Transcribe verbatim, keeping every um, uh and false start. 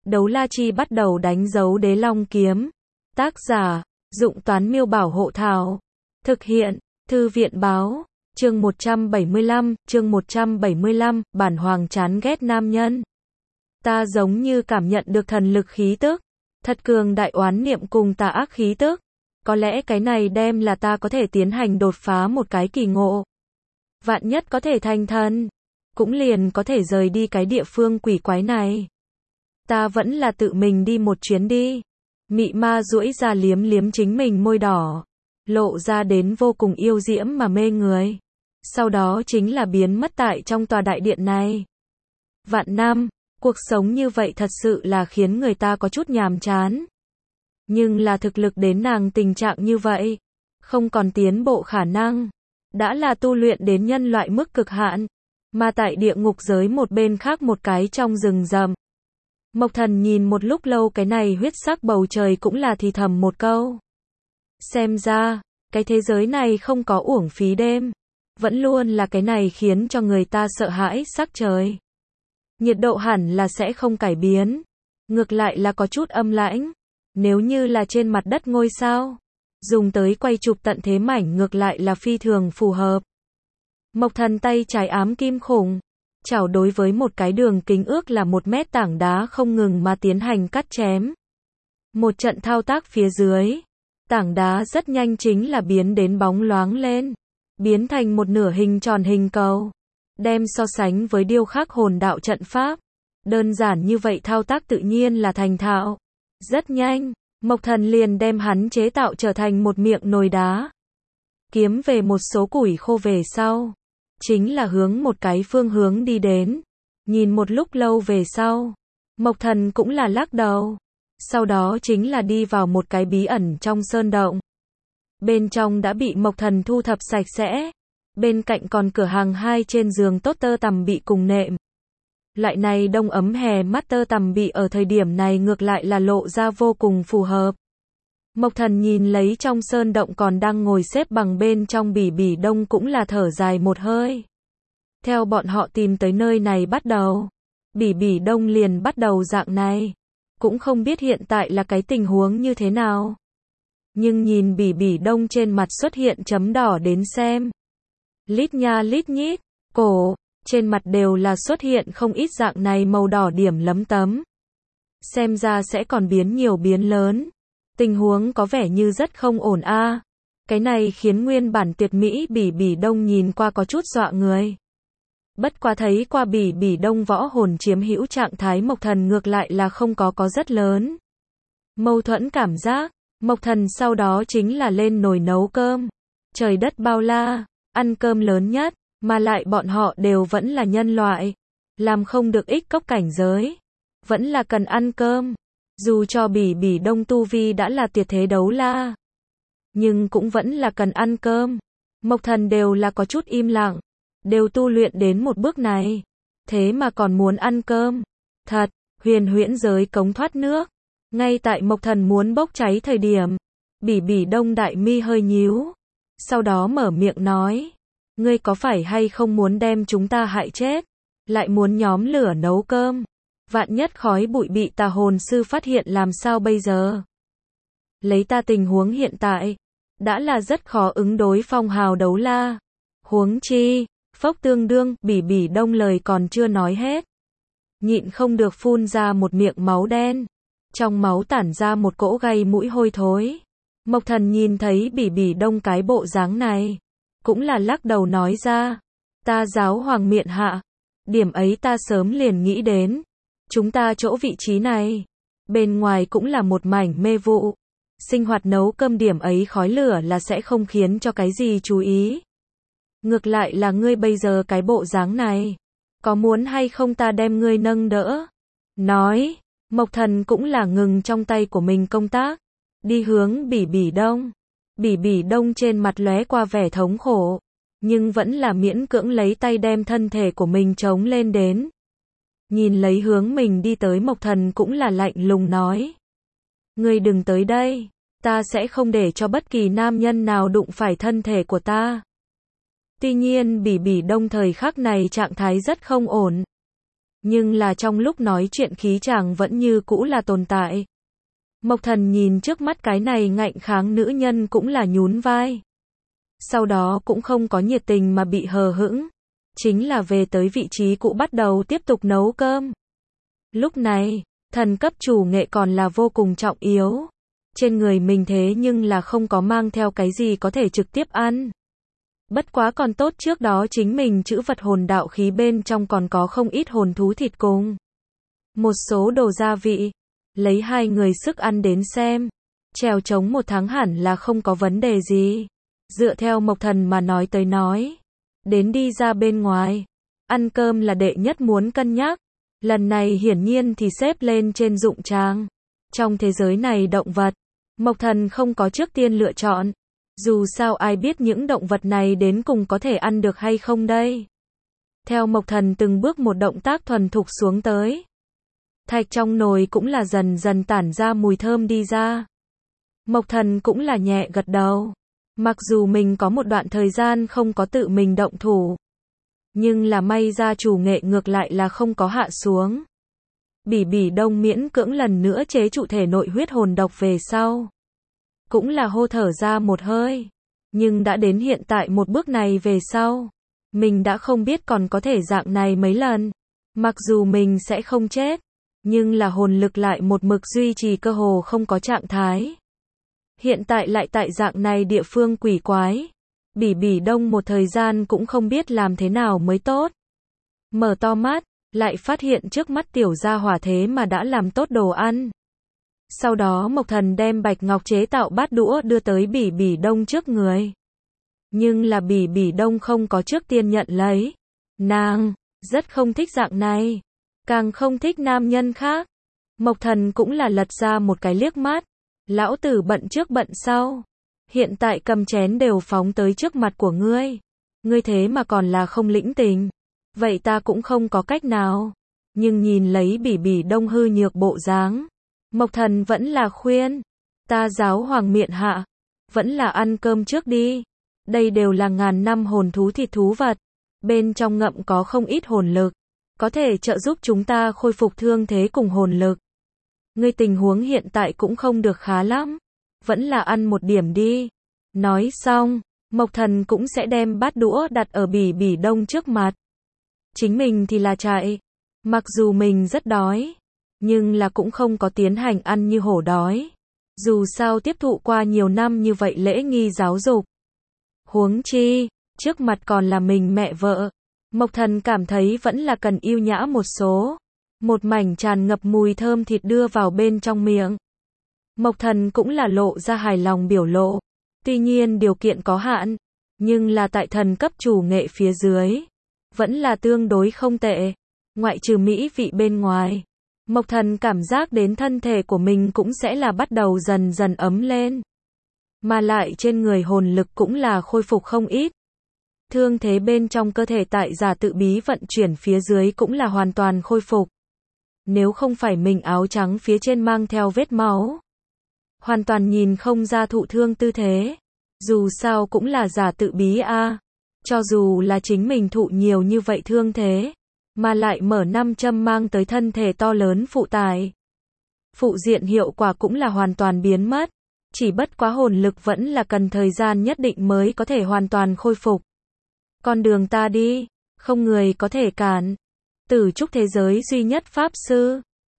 Đấu la chi bắt đầu đánh dấu đế long kiếm. Tác giả, Dụng Toán Miêu Bảo Hộ Thảo. Thực hiện, Thư viện Báo. Chương một trăm bảy mươi lăm, chương một trăm bảy mươi lăm, bản hoàng chán ghét nam nhân. Ta giống như cảm nhận được thần lực khí tức. Thật cường đại oán niệm cùng tà ác khí tức. Có lẽ cái này đem là ta có thể tiến hành đột phá một cái kỳ ngộ. Vạn nhất có thể thành thần. Cũng liền có thể rời đi cái địa phương quỷ quái này. Ta vẫn là tự mình đi một chuyến đi. Mị ma duỗi ra liếm liếm chính mình môi đỏ. Lộ ra đến vô cùng yêu diễm mà mê người. Sau đó chính là biến mất tại trong tòa đại điện này. Vạn năm, cuộc sống như vậy thật sự là khiến người ta có chút nhàm chán. Nhưng là thực lực đến nàng tình trạng như vậy. Không còn tiến bộ khả năng. Đã là tu luyện đến nhân loại mức cực hạn. Mà tại địa ngục giới một bên khác một cái trong rừng rậm. Mộc Thần nhìn một lúc lâu cái này huyết sắc bầu trời cũng là thì thầm một câu. Xem ra, cái thế giới này không có uổng phí đêm. Vẫn luôn là cái này khiến cho người ta sợ hãi sắc trời. Nhiệt độ hẳn là sẽ không cải biến. Ngược lại là có chút âm lãnh. Nếu như là trên mặt đất ngôi sao. Dùng tới quay chụp tận thế mảnh ngược lại là phi thường phù hợp. Mộc Thần tay trái ám kim khủng. Chảo đối với một cái đường kính ước là một mét tảng đá không ngừng mà tiến hành cắt chém. Một trận thao tác phía dưới. Tảng đá rất nhanh chính là biến đến bóng loáng lên. Biến thành một nửa hình tròn hình cầu. Đem so sánh với điêu khắc hồn đạo trận pháp. Đơn giản như vậy thao tác tự nhiên là thành thạo. Rất nhanh, Mộc Thần liền đem hắn chế tạo trở thành một miệng nồi đá. Kiếm về một số củi khô về sau. Chính là hướng một cái phương hướng đi đến. Nhìn một lúc lâu về sau. Mộc Thần cũng là lắc đầu. Sau đó chính là đi vào một cái bí ẩn trong sơn động. Bên trong đã bị Mộc Thần thu thập sạch sẽ. Bên cạnh còn cửa hàng hai trên giường tốt tơ tằm bị cùng nệm. Loại này đông ấm hè mắt tơ tằm bị ở thời điểm này ngược lại là lộ ra vô cùng phù hợp. Mộc Thần nhìn lấy trong sơn động còn đang ngồi xếp bằng bên trong Bỉ Bỉ Đông cũng là thở dài một hơi. Theo bọn họ tìm tới nơi này bắt đầu. Bỉ Bỉ Đông liền bắt đầu dạng này. Cũng không biết hiện tại là cái tình huống như thế nào. Nhưng nhìn Bỉ Bỉ Đông trên mặt xuất hiện chấm đỏ đến xem. Lít nha lít nhít, cổ, trên mặt đều là xuất hiện không ít dạng này màu đỏ điểm lấm tấm. Xem ra sẽ còn biến nhiều biến lớn. Tình huống có vẻ như rất không ổn a. À. Cái này khiến nguyên bản tuyệt mỹ Bỉ Bỉ Đông nhìn qua có chút dọa người. Bất quá thấy qua Bỉ Bỉ Đông võ hồn chiếm hữu trạng thái Mộc Thần ngược lại là không có có rất lớn. Mâu thuẫn cảm giác, Mộc Thần sau đó chính là lên nồi nấu cơm. Trời đất bao la, ăn cơm lớn nhất, mà lại bọn họ đều vẫn là nhân loại. Làm không được ích cốc cảnh giới. Vẫn là cần ăn cơm. Dù cho Bỉ Bỉ Đông tu vi đã là tuyệt thế đấu la. Nhưng cũng vẫn là cần ăn cơm. Mộc Thần đều là có chút im lặng. Đều tu luyện đến một bước này. Thế mà còn muốn ăn cơm. Thật, huyền huyễn giới cống thoát nước. Ngay tại Mộc Thần muốn bốc cháy thời điểm. Bỉ Bỉ Đông đại mi hơi nhíu. Sau đó mở miệng nói. Ngươi có phải hay không muốn đem chúng ta hại chết? Lại muốn nhóm lửa nấu cơm. Vạn nhất khói bụi bị tà hồn sư phát hiện làm sao bây giờ? Lấy ta tình huống hiện tại. Đã là rất khó ứng đối phong hào đấu la. Huống chi. Phốc tương đương, Bỉ Bỉ Đông lời còn chưa nói hết. Nhịn không được phun ra một miệng máu đen. Trong máu tản ra một cỗ gây mũi hôi thối. Mộc Thần nhìn thấy Bỉ Bỉ Đông cái bộ dáng này. Cũng là lắc đầu nói ra. Ta giáo hoàng miện hạ. Điểm ấy ta sớm liền nghĩ đến. Chúng ta chỗ vị trí này. Bên ngoài cũng là một mảnh mê vụ. Sinh hoạt nấu cơm điểm ấy khói lửa là sẽ không khiến cho cái gì chú ý. Ngược lại là ngươi bây giờ cái bộ dáng này. Có muốn hay không ta đem ngươi nâng đỡ? Nói. Mộc Thần cũng là ngừng trong tay của mình công tác. Đi hướng Bỉ Bỉ Đông. Bỉ Bỉ Đông trên mặt lóe qua vẻ thống khổ. Nhưng vẫn là miễn cưỡng lấy tay đem thân thể của mình chống lên đến. Nhìn lấy hướng mình đi tới Mộc Thần cũng là lạnh lùng nói. Ngươi đừng tới đây. Ta sẽ không để cho bất kỳ nam nhân nào đụng phải thân thể của ta. Tuy nhiên Bỉ Bỉ Đông thời khắc này trạng thái rất không ổn. Nhưng là trong lúc nói chuyện khí chàng vẫn như cũ là tồn tại. Mộc Thần nhìn trước mắt cái này ngạnh kháng nữ nhân cũng là nhún vai. Sau đó cũng không có nhiệt tình mà bị hờ hững. Chính là về tới vị trí cũ bắt đầu tiếp tục nấu cơm. Lúc này, thần cấp chủ nghệ còn là vô cùng trọng yếu. Trên người mình thế nhưng là không có mang theo cái gì có thể trực tiếp ăn. Bất quá còn tốt trước đó chính mình chữ vật hồn đạo khí bên trong còn có không ít hồn thú thịt cùng một số đồ gia vị. Lấy hai người sức ăn đến xem. Trèo trống một tháng hẳn là không có vấn đề gì. Dựa theo Mộc Thần mà nói tới nói. Đến đi ra bên ngoài. Ăn cơm là đệ nhất muốn cân nhắc. Lần này hiển nhiên thì xếp lên trên dụng trang. Trong thế giới này động vật, Mộc Thần không có trước tiên lựa chọn. Dù sao ai biết những động vật này đến cùng có thể ăn được hay không đây. Theo Mộc Thần từng bước một động tác thuần thục xuống tới. Thạch trong nồi cũng là dần dần tản ra mùi thơm đi ra. Mộc Thần cũng là nhẹ gật đầu. Mặc dù mình có một đoạn thời gian không có tự mình động thủ. Nhưng là may ra chủ nghệ ngược lại là không có hạ xuống. Bỉ Bỉ Đông miễn cưỡng lần nữa chế trụ thể nội huyết hồn độc về sau. Cũng là hô thở ra một hơi. Nhưng đã đến hiện tại một bước này về sau. Mình đã không biết còn có thể dạng này mấy lần. Mặc dù mình sẽ không chết. Nhưng là hồn lực lại một mực duy trì cơ hồ không có trạng thái. Hiện tại lại tại dạng này địa phương quỷ quái. Bỉ Bỉ Đông một thời gian cũng không biết làm thế nào mới tốt. Mở to mắt, lại phát hiện trước mắt tiểu gia hỏa thế mà đã làm tốt đồ ăn. Sau đó Mộc Thần đem bạch ngọc chế tạo bát đũa đưa tới Bỉ Bỉ Đông trước người. Nhưng là Bỉ Bỉ Đông không có trước tiên nhận lấy. Nàng rất không thích dạng này. Càng không thích nam nhân khác. Mộc Thần cũng là lật ra một cái liếc mắt. Lão tử bận trước bận sau. Hiện tại cầm chén đều phóng tới trước mặt của ngươi. Ngươi thế mà còn là không lĩnh tình. Vậy ta cũng không có cách nào. Nhưng nhìn lấy Bỉ Bỉ Đông hư nhược bộ dáng. Mộc Thần vẫn là khuyên. Ta giáo hoàng miện hạ. Vẫn là ăn cơm trước đi. Đây đều là ngàn năm hồn thú thịt thú vật. Bên trong ngậm có không ít hồn lực. Có thể trợ giúp chúng ta khôi phục thương thế cùng hồn lực. Ngươi tình huống hiện tại cũng không được khá lắm. Vẫn là ăn một điểm đi. Nói xong, Mộc Thần cũng sẽ đem bát đũa đặt ở Bỉ Bỉ Đông trước mặt. Chính mình thì là chạy. Mặc dù mình rất đói. Nhưng là cũng không có tiến hành ăn như hổ đói. Dù sao tiếp thụ qua nhiều năm như vậy lễ nghi giáo dục. Huống chi, trước mặt còn là mình mẹ vợ. Mộc Thần cảm thấy vẫn là cần yêu nhã một số. Một mảnh tràn ngập mùi thơm thịt đưa vào bên trong miệng. Mộc Thần cũng là lộ ra hài lòng biểu lộ. Tuy nhiên điều kiện có hạn. Nhưng là tại thần cấp chủ nghệ phía dưới. Vẫn là tương đối không tệ. Ngoại trừ mỹ vị bên ngoài. Mộc Thần cảm giác đến thân thể của mình cũng sẽ là bắt đầu dần dần ấm lên. Mà lại trên người hồn lực cũng là khôi phục không ít. Thương thế bên trong cơ thể tại giả tự bí vận chuyển phía dưới cũng là hoàn toàn khôi phục. Nếu không phải mình áo trắng phía trên mang theo vết máu. Hoàn toàn nhìn không ra thụ thương tư thế. Dù sao cũng là giả tự bí a. À. Cho dù là chính mình thụ nhiều như vậy thương thế. Mà lại mở năm châm mang tới thân thể to lớn phụ tải. Phụ diện hiệu quả cũng là hoàn toàn biến mất. Chỉ bất quá hồn lực vẫn là cần thời gian nhất định mới có thể hoàn toàn khôi phục. Con đường ta đi, không người có thể cản. Tử trúc thế giới duy nhất pháp sư.